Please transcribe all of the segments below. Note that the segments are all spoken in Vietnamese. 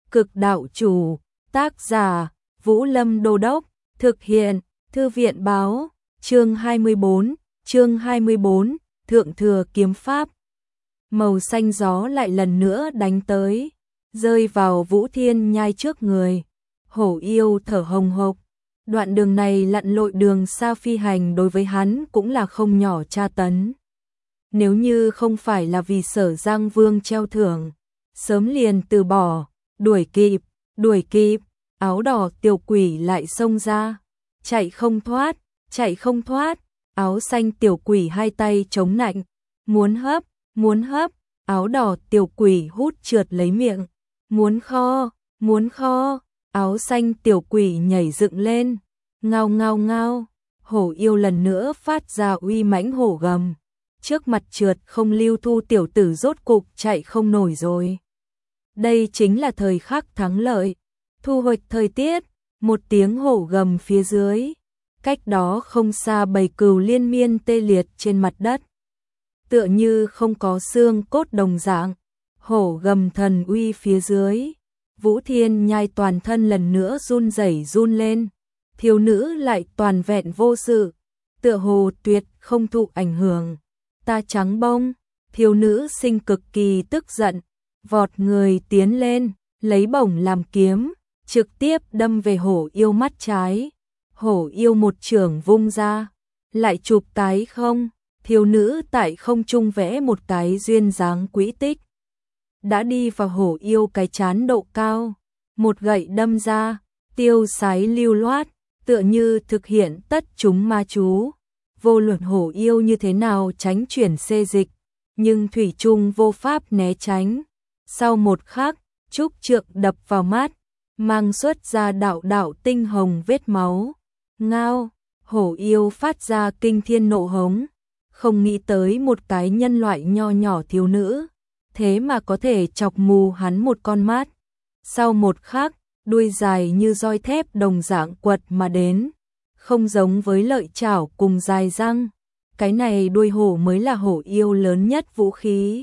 Cực đạo chủ, tác giả, Vũ Lâm Đô Đốc, thực hiện, Thư viện báo, chương 24, Thượng Thừa Kiếm Pháp. Màu xanh gió lại lần nữa đánh tới, rơi vào Vũ Thiên Nhai trước người. Hổ yêu thở hồng hộc, đoạn đường này lặn lội đường xa phi hành đối với hắn cũng là không nhỏ tra tấn. Nếu như không phải là vì Sở Giang Vương treo thưởng, sớm liền từ bỏ, đuổi kịp, áo đỏ tiểu quỷ lại xông ra, chạy không thoát, áo xanh tiểu quỷ hai tay chống nạnh, muốn hấp, áo đỏ tiểu quỷ hút trượt lấy miệng, muốn kho, áo xanh tiểu quỷ nhảy dựng lên, ngao, hổ yêu lần nữa phát ra uy mãnh hổ gầm, trước mặt trượt không lưu thu tiểu tử rốt cục chạy không nổi rồi. Đây chính là thời khắc thắng lợi, thu hoạch thời tiết, một tiếng hổ gầm phía dưới, cách đó không xa bầy cừu liên miên tê liệt trên mặt đất. Tựa như không có xương cốt đồng dạng, hổ gầm thần uy phía dưới, Vũ Thiên Nhai toàn thân lần nữa run lên, thiếu nữ lại toàn vẹn vô sự, tựa hồ tuyệt không thụ ảnh hưởng. Ta trắng bông, thiếu nữ sinh cực kỳ tức giận, vọt người tiến lên, lấy bổng làm kiếm, trực tiếp đâm về hổ yêu mắt trái. Hổ yêu một chưởng vung ra, lại chụp tái không, thiếu nữ tại không trung vẽ một cái duyên dáng quỹ tích. Đã đi vào hổ yêu cái chán độ cao, một gậy đâm ra, tiêu sái lưu loát, tựa như thực hiện tất chúng ma chú. Vô luận hổ yêu như thế nào tránh chuyển xê dịch, nhưng thủy chung vô pháp né tránh. Sau một khắc, trúc trượng đập vào mắt, mang xuất ra đạo tinh hồng vết máu. Ngao, hổ yêu phát ra kinh thiên nộ hống, không nghĩ tới một cái nhân loại nho nhỏ thiếu nữ, thế mà có thể chọc mù hắn một con mắt. Sau một khắc, đuôi dài như roi thép đồng dạng quật mà đến, không giống với lợi chảo cùng dài răng, cái này đuôi hổ mới là hổ yêu lớn nhất vũ khí.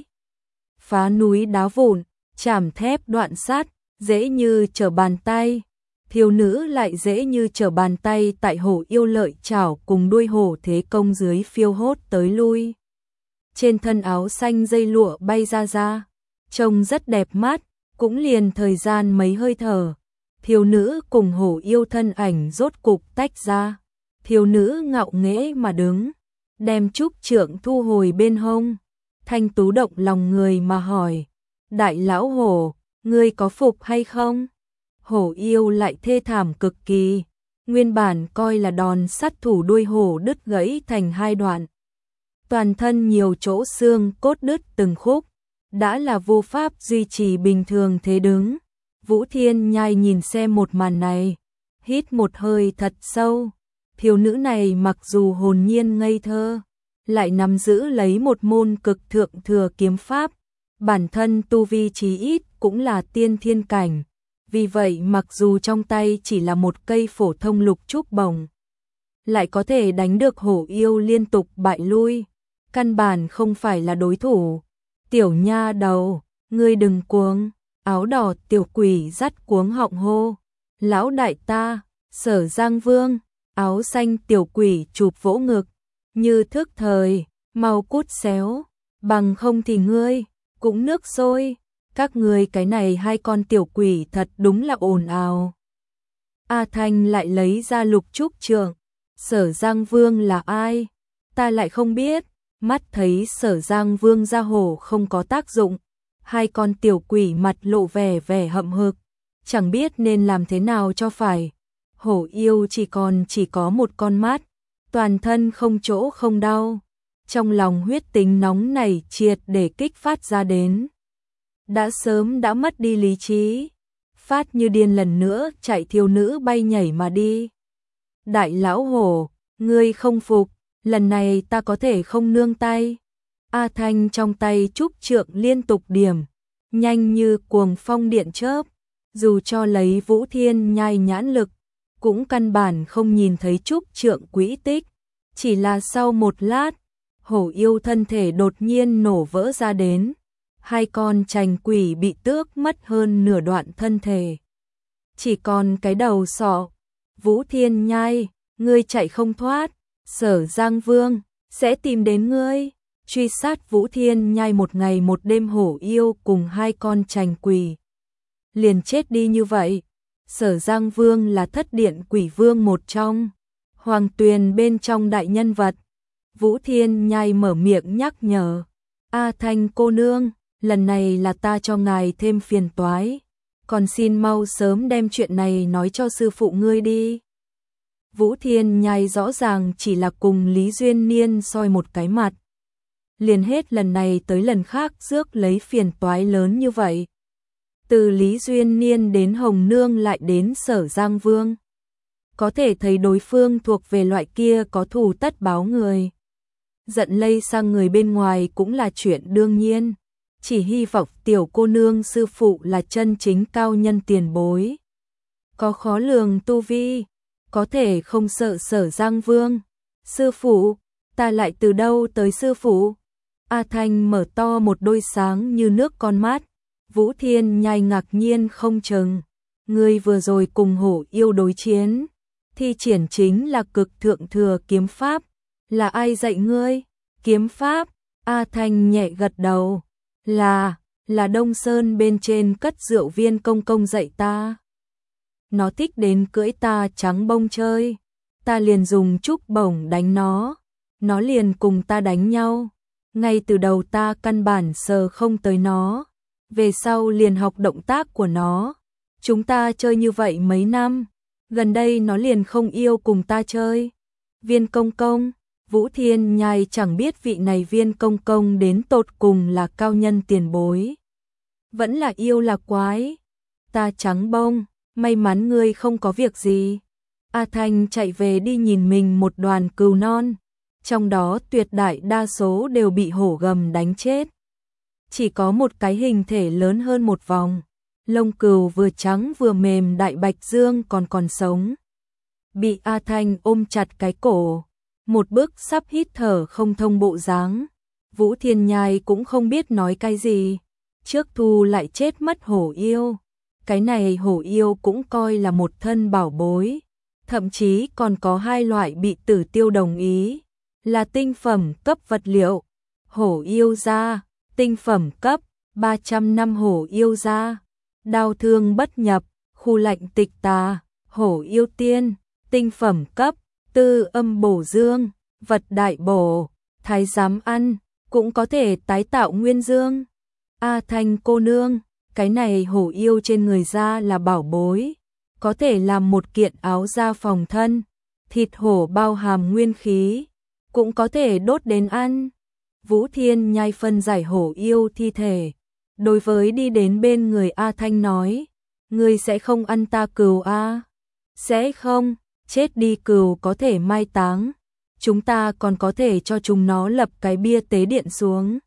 Phá núi đá vụn, chảm thép đoạn sắt, dễ như trở bàn tay. Thiếu nữ lại dễ như trở bàn tay tại hổ yêu lợi chảo cùng đuôi hổ thế công dưới phiêu hốt tới lui. Trên thân áo xanh dây lụa bay ra, trông rất đẹp mắt, cũng liền thời gian mấy hơi thở. Thiếu nữ cùng hổ yêu thân ảnh rốt cục tách ra. Thiếu nữ ngạo nghễ mà đứng, đem trúc trượng thu hồi bên hông. Thanh tú động lòng người mà hỏi, đại lão hổ, ngươi có phục hay không? Hổ yêu lại thê thảm cực kỳ, nguyên bản coi là đòn sát thủ đuôi hổ đứt gãy thành hai đoạn. Toàn thân nhiều chỗ xương cốt đứt từng khúc, đã là vô pháp duy trì bình thường thế đứng. Vũ Thiên Nhai nhìn xem một màn này, hít một hơi thật sâu. Thiếu nữ này mặc dù hồn nhiên ngây thơ, lại nắm giữ lấy một môn cực thượng thừa kiếm pháp, bản thân tu vi chí ít cũng là tiên thiên cảnh. Vì vậy mặc dù trong tay chỉ là một cây phổ thông lục trúc bổng, lại có thể đánh được hổ yêu liên tục bại lui, căn bản không phải là đối thủ. Tiểu nha đầu, ngươi đừng cuống, áo đỏ tiểu quỷ dắt cuống họng hô, lão đại ta, Sở Giang Vương. Áo xanh tiểu quỷ chụp vỗ ngực, như thức thời, mau cút xéo, bằng không thì ngươi cũng nước sôi. Các ngươi cái này hai con tiểu quỷ thật đúng là ồn ào. A Thanh lại lấy ra lục trúc trượng. Sở Giang Vương là ai? Ta lại không biết. Mắt thấy Sở Giang Vương ra hổ không có tác dụng, hai con tiểu quỷ mặt lộ vẻ hậm hực, chẳng biết nên làm thế nào cho phải. Hổ yêu chỉ có một con mắt, toàn thân không chỗ không đau, trong lòng huyết tính nóng nảy triệt để kích phát ra đến. Đã sớm đã mất đi lý trí, phát như điên lần nữa chạy thiếu nữ bay nhảy mà đi. Đại lão hổ, ngươi không phục, lần này ta có thể không nương tay. A Thanh trong tay trúc trượng liên tục điểm, nhanh như cuồng phong điện chớp, dù cho lấy Vũ Thiên Nhai nhãn lực, cũng căn bản không nhìn thấy trúc trượng quỹ tích. Chỉ là sau một lát, hổ yêu thân thể đột nhiên nổ vỡ ra đến. hai con trành quỷ bị tước mất hơn nửa đoạn thân thể. Chỉ còn cái đầu sọ. Vũ Thiên Nhai, ngươi chạy không thoát, Sở Giang Vương sẽ tìm đến ngươi. Truy sát Vũ Thiên Nhai một ngày một đêm, hổ yêu cùng hai con trành quỷ liền chết đi như vậy. Sở Giang Vương là thất điện quỷ vương một trong Hoàng Tuyền bên trong đại nhân vật. Vũ Thiên Nhai mở miệng nhắc nhở, A Thanh cô nương, lần này là ta cho ngài thêm phiền toái, còn xin mau sớm đem chuyện này nói cho sư phụ ngươi đi. Vũ Thiên Nhai rõ ràng chỉ là cùng Lý Duyên Niên soi một cái mặt, liền hết lần này tới lần khác rước lấy phiền toái lớn như vậy. Từ Lý Duyên Niên đến Hồng Nương lại đến Sở Giang Vương, có thể thấy đối phương thuộc về loại kia có thù tất báo người. Giận lây sang người bên ngoài cũng là chuyện đương nhiên, chỉ hy vọng tiểu cô nương sư phụ là chân chính cao nhân tiền bối, có khó lường tu vi, có thể không sợ Sở Giang Vương. Sư phụ, ta lại từ đâu tới sư phụ? A Thanh mở to một đôi sáng như nước con mắt. Vũ Thiên Nhai ngạc nhiên không chừng, ngươi vừa rồi cùng hổ yêu đối chiến, thi triển chính là cực thượng thừa kiếm pháp, là ai dạy ngươi? Kiếm pháp? A Thanh nhẹ gật đầu, là Đông Sơn bên trên cất rượu Viên công công dạy ta. Nó thích đến cưỡi ta trắng bông chơi, ta liền dùng trúc bổng đánh nó liền cùng ta đánh nhau. Ngay từ đầu ta căn bản sờ không tới nó, về sau liền học động tác của nó. Chúng ta chơi như vậy mấy năm, gần đây nó liền không yêu cùng ta chơi. Viên công công, Vũ Thiên Nhai chẳng biết vị này Viên công công đến tột cùng là cao nhân tiền bối, vẫn là yêu là quái. Ta trắng bông, may mắn ngươi không có việc gì. A Thanh chạy về đi nhìn mình một đoàn cừu non, trong đó tuyệt đại đa số đều bị hổ gầm đánh chết. Chỉ có một cái hình thể lớn hơn một vòng, lông cừu vừa trắng vừa mềm đại bạch dương còn sống. Bị A Thanh ôm chặt cái cổ, một bước sắp hít thở không thông bộ dáng. Vũ Thiên Nhai cũng không biết nói cái gì, trước thu lại chết mất hổ yêu. Cái này hổ yêu cũng coi là một thân bảo bối, thậm chí còn có hai loại bị Tử Tiêu đồng ý, là tinh phẩm cấp vật liệu. Hổ yêu gia, tinh phẩm cấp, 300 năm hổ yêu gia. Đao thương bất nhập, khu lạnh tịch tà. Hổ yêu tiên, tinh phẩm cấp, tư âm bổ dương, vật đại bổ, thái giám ăn, cũng có thể tái tạo nguyên dương. A Thanh cô nương, cái này hổ yêu trên người da là bảo bối, có thể làm một kiện áo da phòng thân. Thịt hổ bao hàm nguyên khí, cũng có thể đốt đến ăn. Vũ Thiên Nhai phân giải hổ yêu thi thể, đối với đi đến bên người A Thanh nói, ngươi sẽ không ăn ta cừu a? Sẽ không, chết đi cừu có thể mai táng, chúng ta còn có thể cho chúng nó lập cái bia tế điện xuống.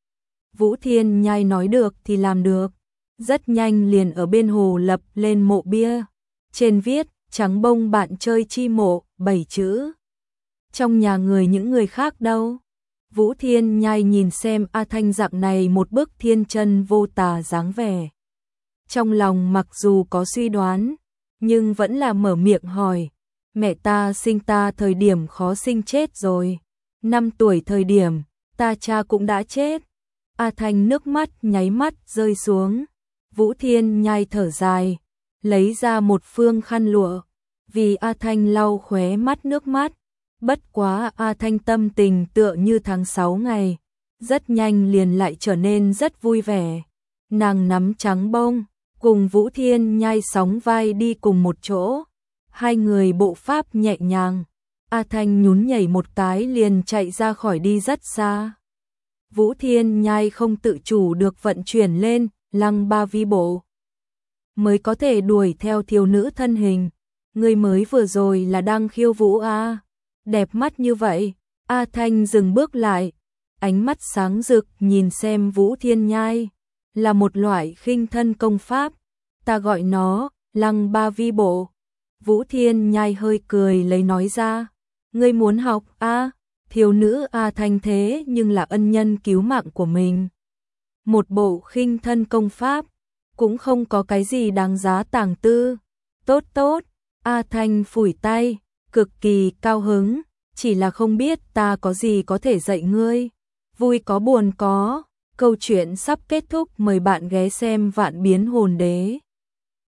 Vũ Thiên Nhai nói được thì làm được, rất nhanh liền ở bên hồ lập lên mộ bia, trên viết trắng bông bạn chơi chi mộ 7 chữ. Trong nhà người những người khác đâu? Vũ Thiên Nhai nhìn xem A Thanh dạng này một bức thiên chân vô tà dáng vẻ, trong lòng mặc dù có suy đoán, nhưng vẫn là mở miệng hỏi, mẹ ta sinh ta thời điểm khó sinh chết rồi, 5 tuổi thời điểm, ta cha cũng đã chết. A Thanh nước mắt nháy mắt rơi xuống. Vũ Thiên Nhai thở dài, lấy ra một phương khăn lụa, vì A Thanh lau khóe mắt nước mắt. Bất quá A Thanh tâm tình tựa như tháng 6 ngày, rất nhanh liền lại trở nên rất vui vẻ. Nàng nắm trắng bông, cùng Vũ Thiên Nhai sóng vai đi cùng một chỗ. Hai người bộ pháp nhẹ nhàng, A Thanh nhún nhảy một cái liền chạy ra khỏi đi rất xa. Vũ Thiên Nhai không tự chủ được vận chuyển lên lăng ba vi bộ, mới có thể đuổi theo thiếu nữ thân hình. Người mới vừa rồi là đang khiêu vũ à? Đẹp mắt như vậy. A Thanh dừng bước lại, ánh mắt sáng rực nhìn xem Vũ Thiên Nhai, là một loại khinh thân công pháp, ta gọi nó lăng ba vi bộ. Vũ Thiên Nhai hơi cười lấy nói ra, ngươi muốn học a? Thiếu nữ A Thanh thế nhưng là ân nhân cứu mạng của mình. một bộ khinh thân công pháp, cũng không có cái gì đáng giá tàng tư. Tốt tốt, A Thanh phủi tay, cực kỳ cao hứng, chỉ là không biết ta có gì có thể dạy ngươi. Vui có buồn có, câu chuyện sắp kết thúc, mời bạn ghé xem Vạn Biến Hồn Đế.